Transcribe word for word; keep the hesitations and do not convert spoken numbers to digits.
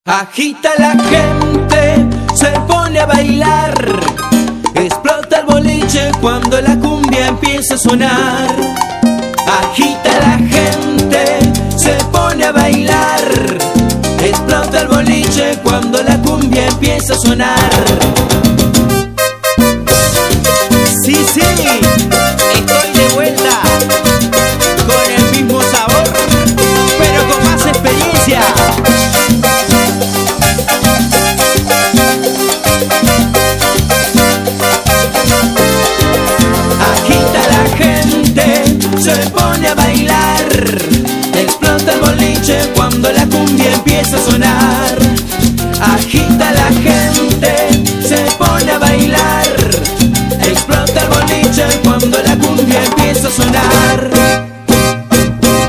Agita la gente, se pone a bailar, explota el boliche cuando la cumbia empieza a sonar. Agita la gente, se pone a bailar, explota el boliche cuando la cumbia empieza a sonar. Sí, sí, estoy de vuelta con el mismo sabor, pero con más experiencia. Se pone a bailar, explota el boliche cuando la cumbia empieza a sonar.